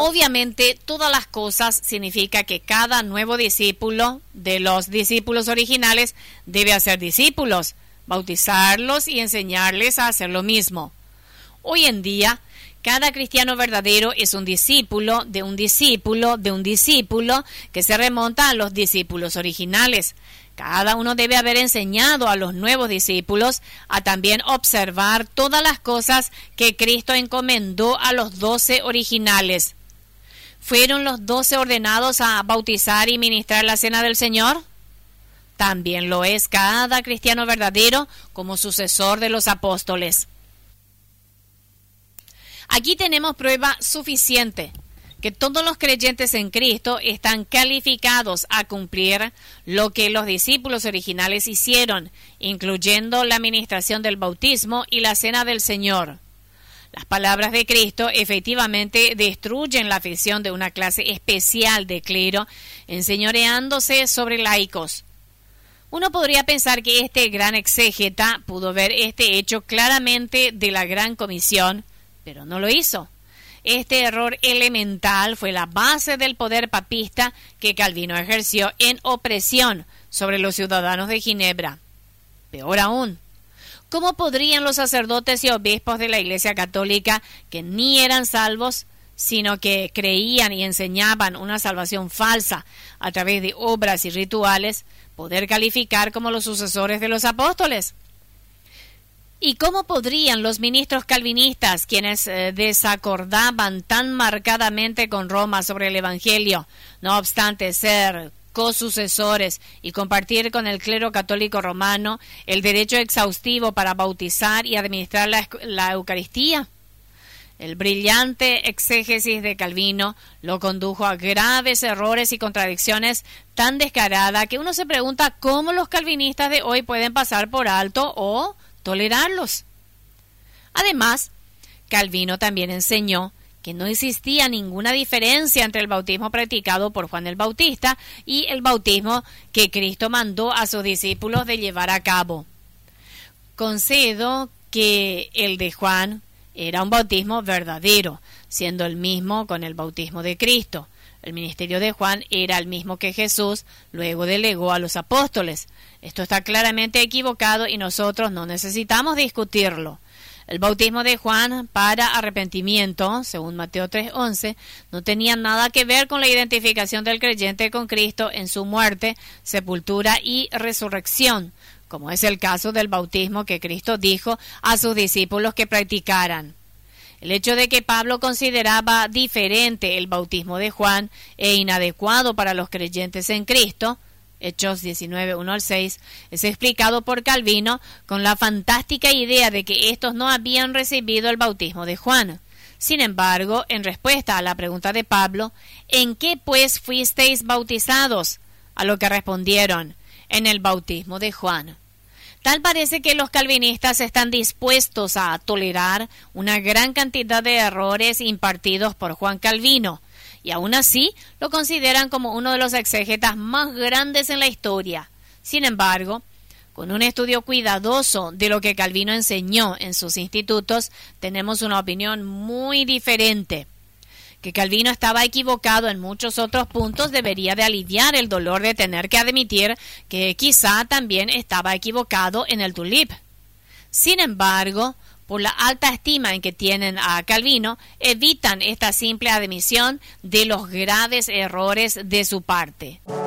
Obviamente, todas las cosas significa que cada nuevo discípulo de los discípulos originales debe hacer discípulos, bautizarlos y enseñarles a hacer lo mismo. Hoy en día, cada cristiano verdadero es un discípulo de un discípulo de un discípulo que se remonta a los discípulos originales. Cada uno debe haber enseñado a los nuevos discípulos a también observar todas las cosas que Cristo encomendó a los 12 originales. ¿Fueron los 12 ordenados a bautizar y ministrar la cena del Señor? También lo es cada cristiano verdadero como sucesor de los apóstoles. Aquí tenemos prueba suficiente que todos los creyentes en Cristo están calificados a cumplir lo que los discípulos originales hicieron, incluyendo la administración del bautismo y la cena del Señor. Las palabras de Cristo efectivamente destruyen la ficción de una clase especial de clero, enseñoreándose sobre laicos. Uno podría pensar que este gran exégeta pudo ver este hecho claramente de la Gran Comisión, pero no lo hizo. Este error elemental fue la base del poder papista que Calvino ejerció en opresión sobre los ciudadanos de Ginebra. Peor aún, ¿cómo podrían los sacerdotes y obispos de la Iglesia Católica, que ni eran salvos, sino que creían y enseñaban una salvación falsa a través de obras y rituales, poder calificar como los sucesores de los apóstoles? ¿Y cómo podrían los ministros calvinistas, quienes desacordaban tan marcadamente con Roma sobre el Evangelio, no obstante ser cosucesores y compartir con el clero católico romano el derecho exhaustivo para bautizar y administrar la Eucaristía? El brillante exégesis de Calvino lo condujo a graves errores y contradicciones tan descaradas que uno se pregunta cómo los calvinistas de hoy pueden pasar por alto o tolerarlos. Además, Calvino también enseñó que no existía ninguna diferencia entre el bautismo practicado por Juan el Bautista y el bautismo que Cristo mandó a sus discípulos de llevar a cabo. Concedo que el de Juan era un bautismo verdadero, siendo el mismo con el bautismo de Cristo. El ministerio de Juan era el mismo que Jesús luego delegó a los apóstoles. Esto está claramente equivocado y nosotros no necesitamos discutirlo. El bautismo de Juan para arrepentimiento, según Mateo 3:11, no tenía nada que ver con la identificación del creyente con Cristo en su muerte, sepultura y resurrección, como es el caso del bautismo que Cristo dijo a sus discípulos que practicaran. El hecho de que Pablo consideraba diferente el bautismo de Juan e inadecuado para los creyentes en Cristo, Hechos 19:1-6, es explicado por Calvino con la fantástica idea de que estos no habían recibido el bautismo de Juan. Sin embargo, en respuesta a la pregunta de Pablo, ¿en qué pues fuisteis bautizados? A lo que respondieron, en el bautismo de Juan. Tal parece que los calvinistas están dispuestos a tolerar una gran cantidad de errores impartidos por Juan Calvino, y aún así lo consideran como uno de los exégetas más grandes en la historia. Sin embargo, con un estudio cuidadoso de lo que Calvino enseñó en sus institutos, tenemos una opinión muy diferente. Que Calvino estaba equivocado en muchos otros puntos debería de aliviar el dolor de tener que admitir que quizá también estaba equivocado en el tulip. Sin embargo, por la alta estima en que tienen a Calvino, evitan esta simple admisión de los graves errores de su parte.